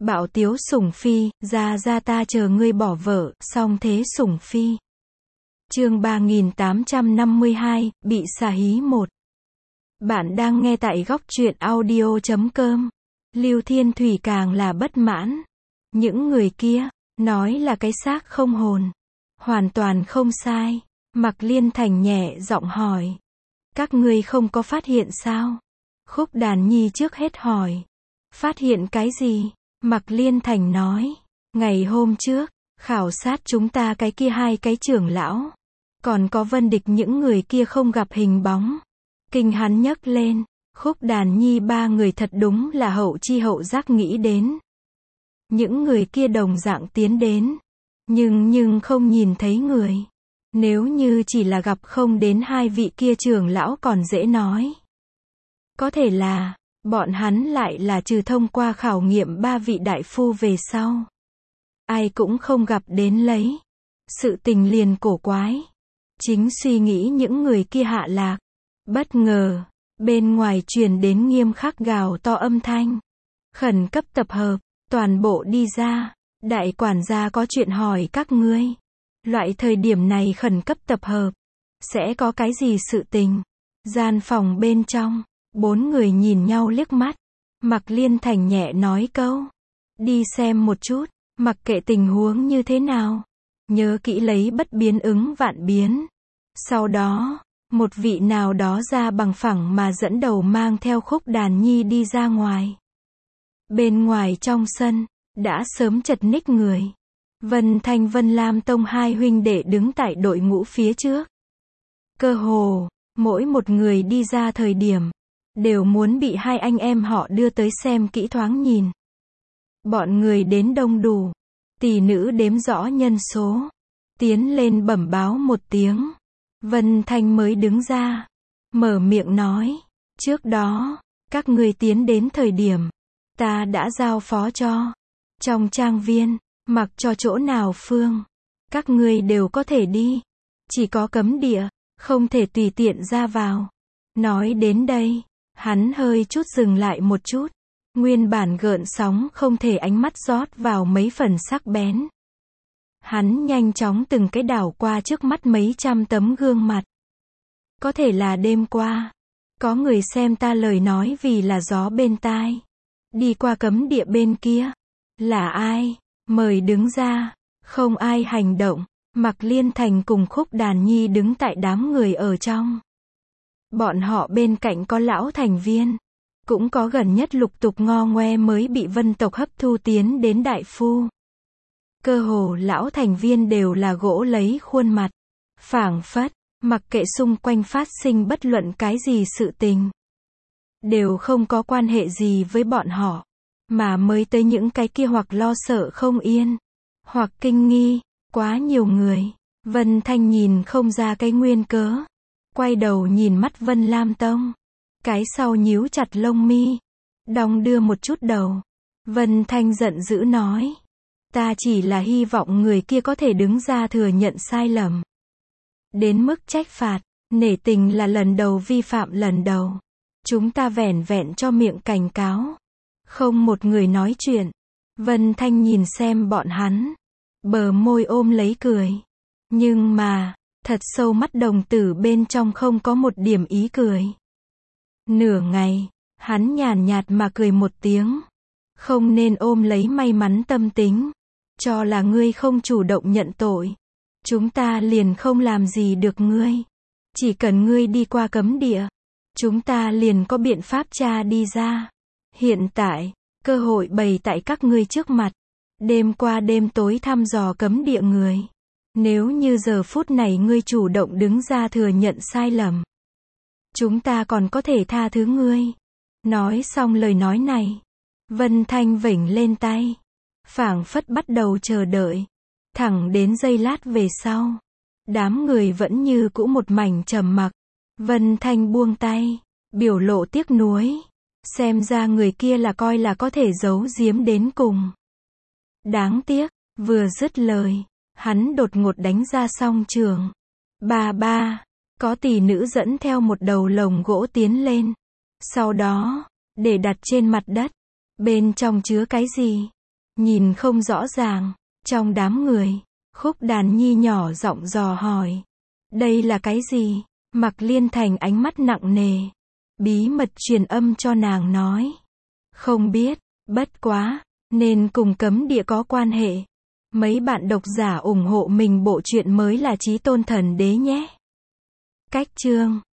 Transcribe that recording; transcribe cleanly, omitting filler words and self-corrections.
Bạo tiếu sủng phi, ra ta chờ ngươi bỏ vợ, song thế sủng phi. Chương 3852, bị xà hí 1. Bạn đang nghe tại góc truyện audio.com. Lưu Thiên Thủy càng là bất mãn. Những người kia, nói là cái xác không hồn. Hoàn toàn không sai. Mạc Liên Thành nhẹ giọng hỏi. Các ngươi không có phát hiện sao? Khúc Đàn Nhi trước hết hỏi. Phát hiện cái gì? Mạc Liên Thành nói. Ngày hôm trước, khảo sát chúng ta cái kia hai cái trưởng lão. Còn có Vân Địch những người kia không gặp hình bóng. Kinh hắn nhấc lên. Khúc Đàn Nhi ba người thật đúng là hậu chi hậu giác nghĩ đến. Những người kia đồng dạng tiến đến. Nhưng không nhìn thấy người. Nếu như chỉ là gặp không đến hai vị kia trưởng lão còn dễ nói. Có thể là, bọn hắn lại là trừ thông qua khảo nghiệm ba vị đại phu về sau. Ai cũng không gặp đến lấy. Sự tình liền cổ quái. Chính suy nghĩ những người kia hạ lạc. Bất ngờ, bên ngoài truyền đến nghiêm khắc gào to âm thanh. Khẩn cấp tập hợp, toàn bộ đi ra. Đại quản gia có chuyện hỏi các ngươi. Loại thời điểm này khẩn cấp tập hợp. Sẽ có cái gì sự tình? Gian phòng bên trong, bốn người nhìn nhau liếc mắt. Mạc Liên Thành nhẹ nói câu. Đi xem một chút, mặc kệ tình huống như thế nào. Nhớ kỹ lấy bất biến ứng vạn biến. Sau đó, một vị nào đó ra bằng phẳng mà dẫn đầu mang theo Khúc Đàn Nhi đi ra ngoài. Bên ngoài trong sân, đã sớm chật ních người. Vân Thanh Vân Lam Tông hai huynh đệ đứng tại đội ngũ phía trước. Cơ hồ, mỗi một người đi ra thời điểm, đều muốn bị hai anh em họ đưa tới xem kỹ thoáng nhìn. Bọn người đến đông đủ, tỷ nữ đếm rõ nhân số, tiến lên bẩm báo một tiếng. Vân Thanh mới đứng ra, mở miệng nói, trước đó, các ngươi tiến đến thời điểm, ta đã giao phó cho, trong trang viên, mặc cho chỗ nào phương, các ngươi đều có thể đi, chỉ có cấm địa, không thể tùy tiện ra vào. Nói đến đây, hắn hơi chút dừng lại một chút, nguyên bản gợn sóng không thể ánh mắt rót vào mấy phần sắc bén. Hắn nhanh chóng từng cái đảo qua trước mắt mấy trăm tấm gương mặt. Có thể là đêm qua, có người xem ta lời nói vì là gió bên tai. Đi qua cấm địa bên kia. Là ai? Mời đứng ra. Không ai hành động. Mạc Liên Thành cùng Khúc Đàn Nhi đứng tại đám người ở trong. Bọn họ bên cạnh có lão thành viên. Cũng có gần nhất lục tục ngo ngoe mới bị vân tộc hấp thu tiến đến đại phu. Cơ hồ lão thành viên đều là gỗ lấy khuôn mặt. Phảng phất, mặc kệ xung quanh phát sinh bất luận cái gì sự tình. Đều không có quan hệ gì với bọn họ. Mà mới tới những cái kia hoặc lo sợ không yên. Hoặc kinh nghi, quá nhiều người. Vân Thanh nhìn không ra cái nguyên cớ. Quay đầu nhìn mắt Vân Lam Tông. Cái sau nhíu chặt lông mi. Đong đưa một chút đầu. Vân Thanh giận dữ nói. Ta chỉ là hy vọng người kia có thể đứng ra thừa nhận sai lầm. Đến mức trách phạt, nể tình là lần đầu vi phạm lần đầu. Chúng ta vẻn vẹn cho miệng cảnh cáo. Không một người nói chuyện. Vân Thanh nhìn xem bọn hắn. Bờ môi ôm lấy cười. Nhưng mà, thật sâu mắt đồng tử bên trong không có một điểm ý cười. Nửa ngày, hắn nhàn nhạt mà cười một tiếng. Không nên ôm lấy may mắn tâm tính. Cho là ngươi không chủ động nhận tội. Chúng ta liền không làm gì được ngươi. Chỉ cần ngươi đi qua cấm địa. Chúng ta liền có biện pháp tra đi ra. Hiện tại, cơ hội bày tại các ngươi trước mặt. Đêm qua đêm tối thăm dò cấm địa người. Nếu như giờ phút này ngươi chủ động đứng ra thừa nhận sai lầm. Chúng ta còn có thể tha thứ ngươi. Nói xong lời nói này. Vân Thanh vểnh lên tay. Phảng phất bắt đầu chờ đợi. Thẳng đến giây lát về sau. Đám người vẫn như cũ một mảnh trầm mặc. Vân Thanh buông tay. Biểu lộ tiếc nuối. Xem ra người kia là coi là có thể giấu giếm đến cùng. Đáng tiếc, vừa dứt lời. Hắn đột ngột đánh ra song trường. Ba. Có tỷ nữ dẫn theo một đầu lồng gỗ tiến lên. Sau đó, để đặt trên mặt đất. Bên trong chứa cái gì? Nhìn không rõ ràng. Trong đám người, Khúc Đàn Nhi nhỏ giọng dò hỏi. Đây là cái gì? Mạc Liên Thành ánh mắt nặng nề. Bí mật truyền âm cho nàng nói. Không biết, bất quá, nên cùng cấm địa có quan hệ. Mấy bạn độc giả ủng hộ mình bộ truyện mới là Chí Tôn Thần Đế nhé. Cách chương